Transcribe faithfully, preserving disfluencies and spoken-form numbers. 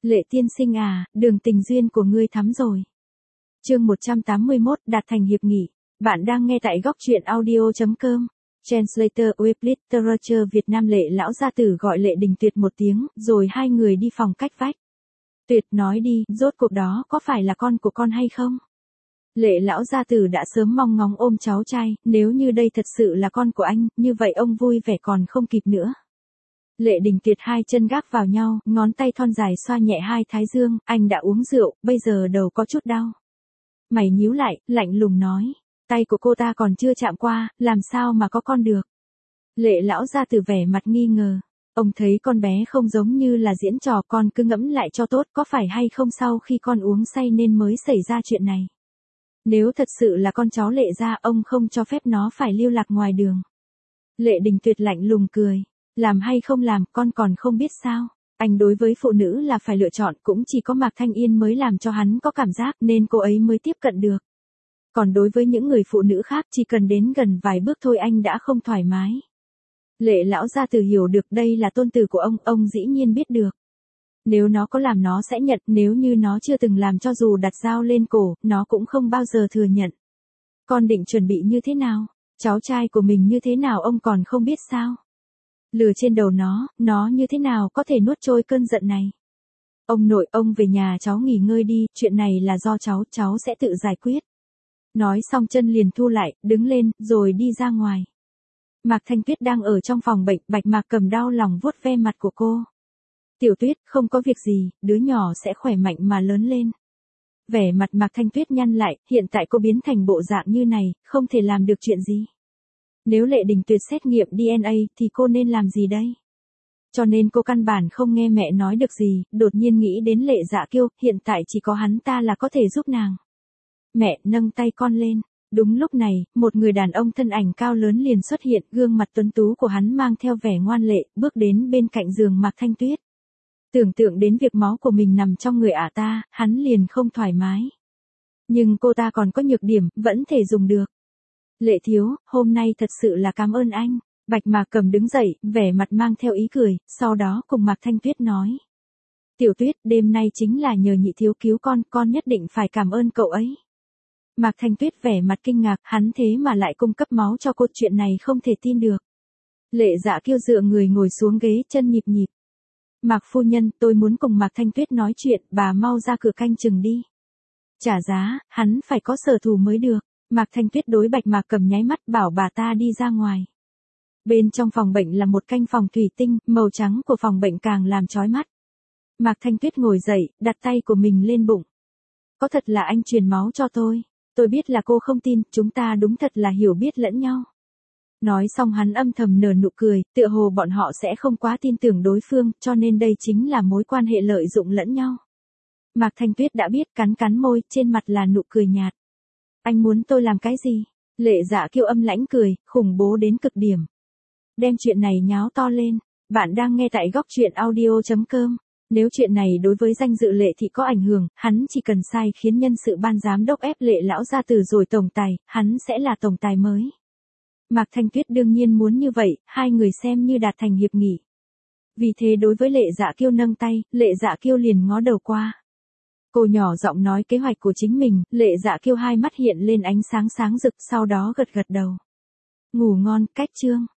Lệ tiên sinh à, đường tình duyên của ngươi thắm rồi. Chương một trăm tám mươi mốt, đạt thành hiệp nghị. Bạn đang nghe tại góc truyện audio chấm com. Translator with Literature Việt Nam. Lệ lão gia tử gọi Lệ Đình Tuyệt một tiếng, rồi hai người đi phòng cách vách. Tuyệt, nói đi, rốt cuộc đó có phải là con của con hay không? Lệ lão gia tử đã sớm mong ngóng ôm cháu trai, nếu như đây thật sự là con của anh, như vậy ông vui vẻ còn không kịp nữa. Lệ Đình Tuyệt hai chân gác vào nhau, ngón tay thon dài xoa nhẹ hai thái dương, anh đã uống rượu, bây giờ đầu có chút đau. Mày nhíu lại, lạnh lùng nói, tay của cô ta còn chưa chạm qua, làm sao mà có con được. Lệ lão gia tử vẻ mặt nghi ngờ, ông thấy con bé không giống như là diễn trò, con cứ ngẫm lại cho tốt, có phải hay không sau khi con uống say nên mới xảy ra chuyện này. Nếu thật sự là con cháu Lệ gia, ông không cho phép nó phải lưu lạc ngoài đường. Lệ Đình Tuyệt lạnh lùng cười, làm hay không làm, con còn không biết sao. Anh đối với phụ nữ là phải lựa chọn, cũng chỉ có Mạc Thanh Yên mới làm cho hắn có cảm giác nên cô ấy mới tiếp cận được. Còn đối với những người phụ nữ khác, chỉ cần đến gần vài bước thôi anh đã không thoải mái. Lệ lão gia tử hiểu được đây là tôn tử của ông, ông dĩ nhiên biết được. Nếu nó có làm nó sẽ nhận, nếu như nó chưa từng làm cho dù đặt dao lên cổ, nó cũng không bao giờ thừa nhận. Con định chuẩn bị như thế nào? Cháu trai của mình như thế nào ông còn không biết sao? Lừa trên đầu nó, nó như thế nào có thể nuốt trôi cơn giận này? Ông nội, ông về nhà cháu nghỉ ngơi đi, chuyện này là do cháu, cháu sẽ tự giải quyết. Nói xong chân liền thu lại, đứng lên, rồi đi ra ngoài. Mạc Thanh Tuyết đang ở trong phòng bệnh, Bạch Mạc Cầm đau lòng vuốt ve mặt của cô. Tiểu Tuyết, không có việc gì, đứa nhỏ sẽ khỏe mạnh mà lớn lên. Vẻ mặt Mạc Thanh Tuyết nhăn lại, hiện tại cô biến thành bộ dạng như này, không thể làm được chuyện gì. Nếu Lệ Đình Tuyệt xét nghiệm đê en a thì cô nên làm gì đây? Cho nên cô căn bản không nghe mẹ nói được gì, đột nhiên nghĩ đến Lệ Dạ Kiêu, hiện tại chỉ có hắn ta là có thể giúp nàng. Mẹ, nâng tay con lên. Đúng lúc này, một người đàn ông thân ảnh cao lớn liền xuất hiện, gương mặt tuấn tú của hắn mang theo vẻ ngoan lệ, bước đến bên cạnh giường Mạc Thanh Tuyết. Tưởng tượng đến việc máu của mình nằm trong người ả ta, hắn liền không thoải mái. Nhưng cô ta còn có nhược điểm, vẫn thể dùng được. Lệ thiếu, hôm nay thật sự là cảm ơn anh. Bạch Mạc Cầm đứng dậy, vẻ mặt mang theo ý cười, sau đó cùng Mạc Thanh Tuyết nói. Tiểu Tuyết, đêm nay chính là nhờ nhị thiếu cứu con, con nhất định phải cảm ơn cậu ấy. Mạc Thanh Tuyết vẻ mặt kinh ngạc, hắn thế mà lại cung cấp máu cho cô, chuyện này không thể tin được. Lệ Dạ Kiêu dựa người ngồi xuống ghế, chân nhịp nhịp. Mạc phu nhân, tôi muốn cùng Mạc Thanh Tuyết nói chuyện, bà mau ra cửa canh chừng đi. Trả giá, hắn phải có sở thù mới được. Mạc Thanh Tuyết đối Bạch Mạc Cầm nháy mắt, bảo bà ta đi ra ngoài. Bên trong phòng bệnh là một canh phòng thủy tinh, màu trắng của phòng bệnh càng làm chói mắt. Mạc Thanh Tuyết ngồi dậy, đặt tay của mình lên bụng. Có thật là anh truyền máu cho tôi. Tôi biết là cô không tin, chúng ta đúng thật là hiểu biết lẫn nhau. Nói xong hắn âm thầm nở nụ cười, tựa hồ bọn họ sẽ không quá tin tưởng đối phương, cho nên đây chính là mối quan hệ lợi dụng lẫn nhau. Mạc Thanh Tuyết đã biết, cắn cắn môi, trên mặt là nụ cười nhạt. Anh muốn tôi làm cái gì? Lệ Dạ Kiêu âm lãnh cười, khủng bố đến cực điểm. Đem chuyện này nháo to lên. Bạn đang nghe tại góc truyện audio chấm com. Nếu chuyện này đối với danh dự Lệ thị có ảnh hưởng, hắn chỉ cần sai khiến nhân sự ban giám đốc ép Lệ lão gia tử rồi tổng tài, hắn sẽ là tổng tài mới. Mạc Thanh Tuyết đương nhiên muốn như vậy, hai người xem như đạt thành hiệp nghị. Vì thế đối với Lệ Dạ Kiêu nâng tay, Lệ Dạ Kiêu liền ngó đầu qua. Cô nhỏ giọng nói kế hoạch của chính mình, Lệ Dạ Kiêu hai mắt hiện lên ánh sáng sáng rực, sau đó gật gật đầu. Ngủ ngon, cách chương.